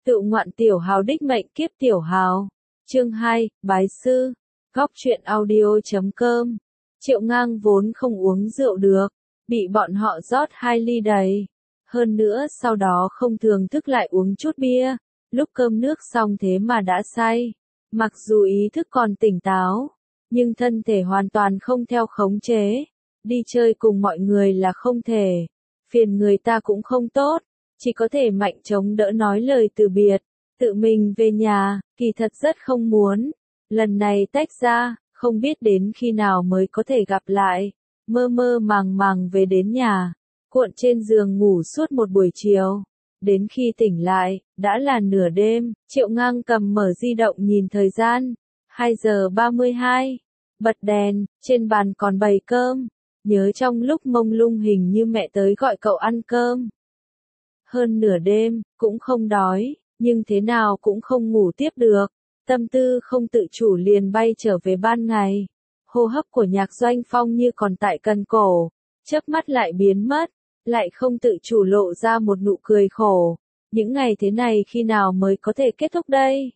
Tự ngoạn tiểu hào đích mệnh kiếp tiểu hào. Chương 2, Bái sư. Góc truyện audio.com. Triệu Ngang vốn không uống rượu được, bị bọn họ rót 2 ly đầy. Hơn nữa sau đó không thường thức lại uống chút bia, lúc cơm nước xong thế mà đã say. Mặc dù ý thức còn tỉnh táo, nhưng thân thể hoàn toàn không theo khống chế. Đi chơi cùng mọi người là không thể, phiền người ta cũng không tốt, chỉ có thể mạnh chống đỡ nói lời từ biệt, tự mình về nhà, kỳ thật rất không muốn. Lần này tách ra, không biết đến khi nào mới có thể gặp lại, mơ mơ màng màng về đến nhà, cuộn trên giường ngủ suốt một buổi chiều. Đến khi tỉnh lại, đã là nửa đêm, Triệu Ngang cầm mở di động nhìn thời gian, 2 giờ 32, bật đèn, trên bàn còn bày cơm, nhớ trong lúc mông lung hình như mẹ tới gọi cậu ăn cơm. Hơn nửa đêm, cũng không đói, nhưng thế nào cũng không ngủ tiếp được, tâm tư không tự chủ liền bay trở về ban ngày. Hô hấp của Nhạc Doanh Phong như còn tại cần cổ, chớp mắt lại biến mất, lại không tự chủ lộ ra một nụ cười khổ. Những ngày thế này khi nào mới có thể kết thúc đây?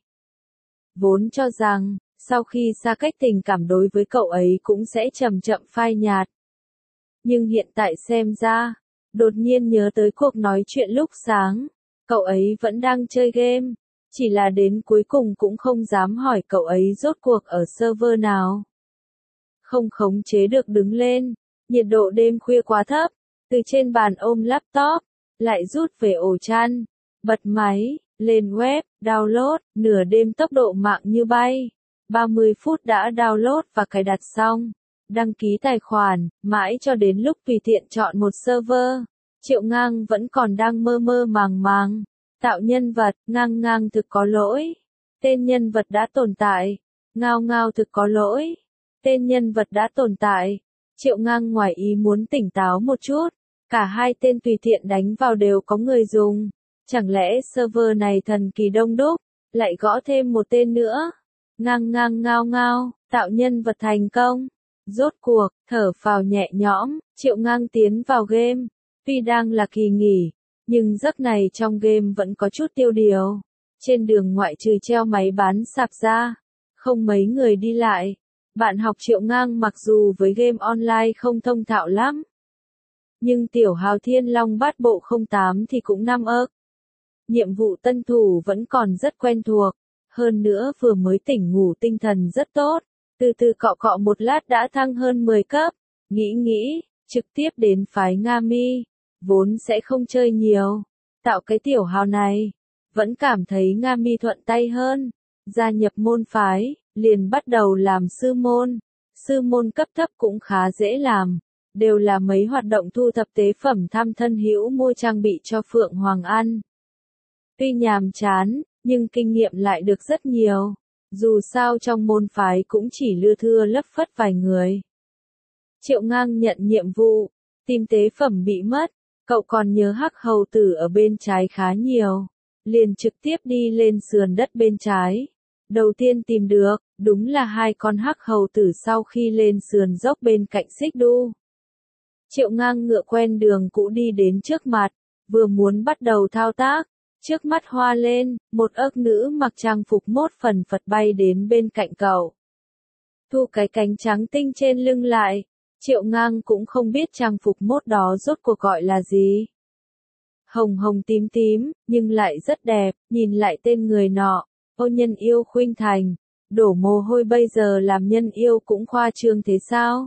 Vốn cho rằng, sau khi xa cách tình cảm đối với cậu ấy cũng sẽ chậm chậm phai nhạt. Nhưng hiện tại xem ra, đột nhiên nhớ tới cuộc nói chuyện lúc sáng, cậu ấy vẫn đang chơi game, chỉ là đến cuối cùng cũng không dám hỏi cậu ấy rốt cuộc ở server nào. Không khống chế được đứng lên, nhiệt độ đêm khuya quá thấp, từ trên bàn ôm laptop, lại rút về ổ chăn, bật máy, lên web, download, nửa đêm tốc độ mạng như bay, 30 phút đã download và cài đặt xong. Đăng ký tài khoản, mãi cho đến lúc tùy tiện chọn một server, Triệu Ngang vẫn còn đang mơ mơ màng màng. Tạo nhân vật, Ngang Ngang thực có lỗi. Tên nhân vật đã tồn tại. Ngao Ngao thực có lỗi. Tên nhân vật đã tồn tại. Triệu Ngang ngoài ý muốn tỉnh táo một chút. Cả hai tên tùy tiện đánh vào đều có người dùng. Chẳng lẽ server này thần kỳ đông đúc, lại gõ thêm một tên nữa. Ngang Ngang Ngao Ngao, tạo nhân vật thành công. Rốt cuộc, thở phào nhẹ nhõm, Triệu Ngang tiến vào game. Tuy đang là kỳ nghỉ, nhưng giấc này trong game vẫn có chút tiêu điều. Trên đường ngoại trừ treo máy bán sạp ra, không mấy người đi lại. Bạn học Triệu Ngang mặc dù với game online không thông thạo lắm, nhưng tiểu hào Thiên Long Bát Bộ 08 thì cũng 5 ức. Nhiệm vụ tân thủ vẫn còn rất quen thuộc, hơn nữa vừa mới tỉnh ngủ tinh thần rất tốt. Từ từ cọ cọ một lát đã thăng hơn 10 cấp, nghĩ, trực tiếp đến phái Nga Mi, vốn sẽ không chơi nhiều, tạo cái tiểu hào này, vẫn cảm thấy Nga Mi thuận tay hơn, gia nhập môn phái, liền bắt đầu làm sư môn cấp thấp cũng khá dễ làm, đều là mấy hoạt động thu thập tế phẩm thăm thân hữu mua trang bị cho Phượng Hoàng ăn. Tuy nhàm chán, nhưng kinh nghiệm lại được rất nhiều. Dù sao trong môn phái cũng chỉ lưa thưa lấp phất vài người. Triệu Ngang nhận nhiệm vụ, tìm tế phẩm bị mất, cậu còn nhớ hắc hầu tử ở bên trái khá nhiều, liền trực tiếp đi lên sườn đất bên trái. Đầu tiên tìm được, đúng là 2 con hắc hầu tử sau khi lên sườn dốc bên cạnh xích đu. Triệu Ngang ngựa quen đường cũ đi đến trước mặt, vừa muốn bắt đầu thao tác. Trước mắt hoa lên, một ức nữ mặc trang phục mốt phần phật bay đến bên cạnh cậu. Thu cái cánh trắng tinh trên lưng lại, Triệu Ngang cũng không biết trang phục mốt đó rốt cuộc gọi là gì. Hồng hồng tím tím, nhưng lại rất đẹp, nhìn lại tên người nọ, Ô Nhân Yêu Khuynh Thành, đổ mồ hôi bây giờ làm nhân yêu cũng khoa trương thế sao?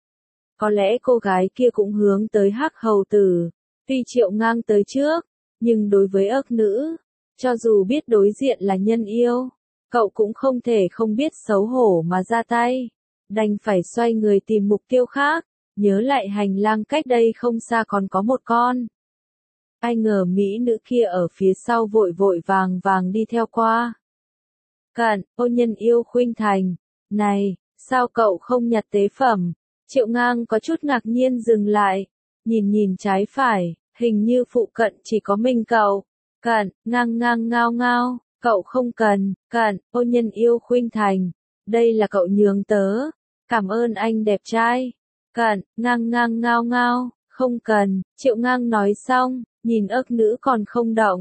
Có lẽ cô gái kia cũng hướng tới hắc hầu tử, tuy Triệu Ngang tới trước. Nhưng đối với ức nữ, cho dù biết đối diện là nhân yêu, cậu cũng không thể không biết xấu hổ mà ra tay, đành phải xoay người tìm mục tiêu khác, nhớ lại hành lang cách đây không xa còn có một con. Ai ngờ mỹ nữ kia ở phía sau vội vội vàng vàng đi theo qua. Cận, Ô Nhân Yêu Khuynh Thành, này, sao cậu không nhặt tế phẩm? Triệu Ngang có chút ngạc nhiên dừng lại, nhìn trái phải. Hình như phụ cận chỉ có mình cậu. Cận, Ngang Ngang Ngao Ngao, cậu không cần. Cận, Ô Nhân Yêu Khuynh Thành, đây là cậu nhường tớ. Cảm ơn anh đẹp trai. Cận, Ngang Ngang Ngao Ngao, không cần. Triệu Ngang nói xong, nhìn ức nữ còn không động,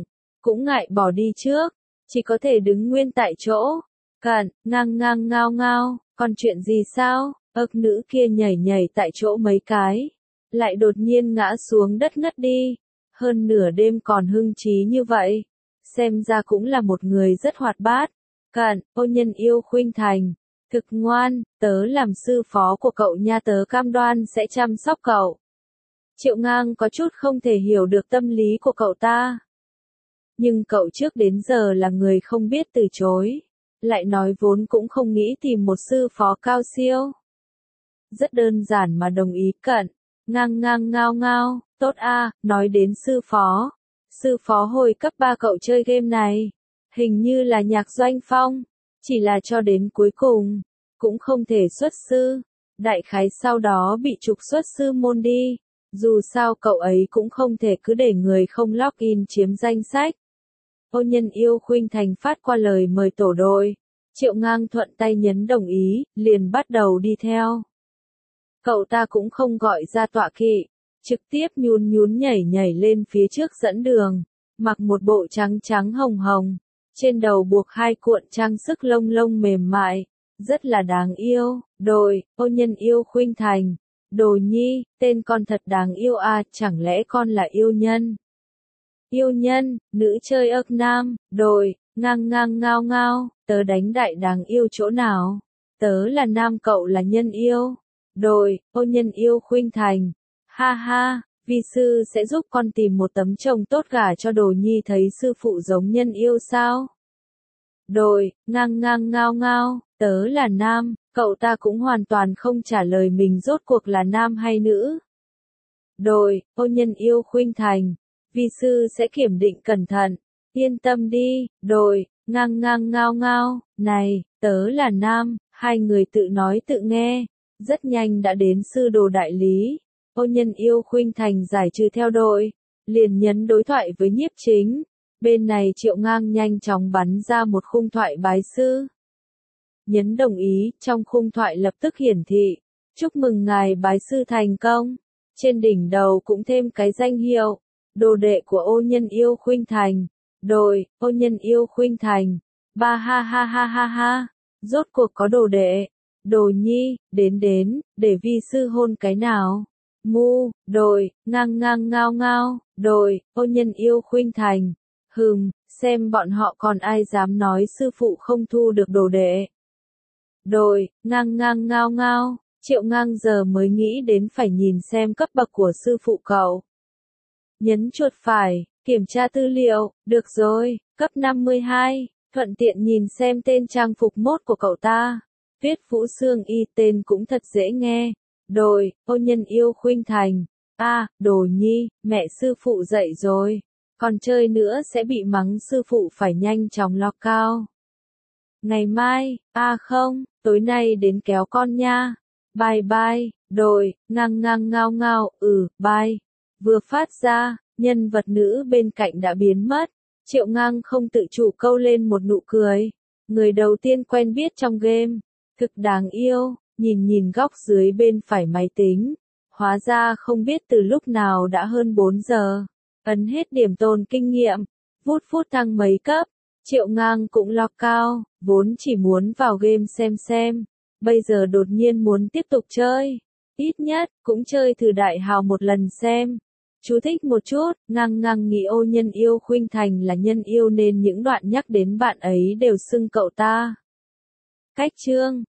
cũng ngại bỏ đi trước, chỉ có thể đứng nguyên tại chỗ. Cạn, ngang ngang ngao ngao, còn chuyện gì sao? Ức nữ kia nhảy nhảy tại chỗ mấy cái, lại đột nhiên ngã xuống đất ngất đi. Hơn nửa đêm còn hưng trí như vậy, xem ra cũng là một người rất hoạt bát. Cạn, ô nhân yêu khuynh thành, thực ngoan, tớ làm sư phó của cậu nha, tớ cam đoan sẽ chăm sóc cậu. Triệu Ngang có chút không thể hiểu được tâm lý của cậu ta. Nhưng cậu trước đến giờ là người không biết từ chối, lại nói vốn cũng không nghĩ tìm một sư phó cao siêu. Rất đơn giản mà đồng ý. Cận, ngang ngang ngao ngao, tốt a, nói đến sư phó. Sư phó hồi cấp 3 cậu chơi game này, hình như là Nhạc Doanh Phong, chỉ là cho đến cuối cùng, cũng không thể xuất sư. Đại khái sau đó bị trục xuất sư môn đi, dù sao cậu ấy cũng không thể cứ để người không login chiếm danh sách. Ô nhân yêu khuynh thành phát qua lời mời tổ đội, Triệu Ngang thuận tay nhấn đồng ý, liền bắt đầu đi theo. Cậu ta cũng không gọi ra tọa kỵ, trực tiếp nhún nhún nhảy nhảy lên phía trước dẫn đường, mặc một bộ trắng trắng hồng hồng, trên đầu buộc 2 cuộn trang sức lông lông mềm mại, rất là đáng yêu. Đội, ô nhân yêu khuynh thành, Đồ Nhi, tên con thật đáng yêu à, chẳng lẽ con là yêu nhân? Yêu nhân, nữ chơi ức nam. Đội, ngang ngang ngao ngao, tớ đánh đại đáng yêu chỗ nào? Tớ là nam, cậu là nhân yêu. Đội, ô nhân yêu khuynh thành, ha ha, vi sư sẽ giúp con tìm một tấm chồng tốt gả cho Đồ Nhi, thấy sư phụ giống nhân yêu sao? Đội, ngang ngang ngao ngao, tớ là nam. Cậu ta cũng hoàn toàn không trả lời mình rốt cuộc là nam hay nữ. Đội, ô nhân yêu khuynh thành, vi sư sẽ kiểm định cẩn thận, yên tâm đi. Đội, ngang ngang ngao ngao, này, tớ là nam. Hai người tự nói tự nghe, rất nhanh đã đến sư đồ đại lý. Ô nhân yêu khuynh thành giải trừ theo đội, liền nhấn đối thoại với nhiếp chính. Bên này Triệu Ngang nhanh chóng bắn ra một khung thoại bái sư. Nhấn đồng ý, trong khung thoại lập tức hiển thị, chúc mừng ngài bái sư thành công. Trên đỉnh đầu cũng thêm cái danh hiệu, đồ đệ của ô nhân yêu khuynh thành. Đội, ô nhân yêu khuynh thành, ba ha ha ha ha ha, rốt cuộc có đồ đệ. Đồ Nhi, đến, để vi sư hôn cái nào. Mu, đội, ngang ngang ngao ngao, đội, ô nhân yêu khuynh thành. Xem bọn họ còn ai dám nói sư phụ không thu được đồ đệ. Đội, ngang ngang ngao ngao, Triệu Ngang giờ mới nghĩ đến phải nhìn xem cấp bậc của sư phụ cậu. Nhấn chuột phải, kiểm tra tư liệu, được rồi, cấp 52, thuận tiện nhìn xem tên trang phục mốt của cậu ta. Viết Vũ Sương Y, tên cũng thật dễ nghe. Đội, ô nhân yêu khuynh thành, Đồ Nhi, mẹ sư phụ dậy rồi, còn chơi nữa sẽ bị mắng, sư phụ phải nhanh chóng log cao. Ngày mai, không, tối nay đến kéo con nha. Bye bye. Đội, ngang ngang ngao ngao, bye. Vừa phát ra, nhân vật nữ bên cạnh đã biến mất. Triệu Ngang không tự chủ câu lên một nụ cười. Người đầu tiên quen biết trong game, thực đáng yêu. Nhìn góc dưới bên phải máy tính, hóa ra không biết từ lúc nào đã hơn 4 giờ. Ấn hết điểm tồn kinh nghiệm, vút thăng mấy cấp. Triệu Ngang cũng log cao, vốn chỉ muốn vào game xem, bây giờ đột nhiên muốn tiếp tục chơi. Ít nhất, cũng chơi thử đại hào một lần xem. Chú thích một chút, Ngang nghĩ ô nhân yêu khuynh thành là nhân yêu nên những đoạn nhắc đến bạn ấy đều xưng cậu ta. Cách chương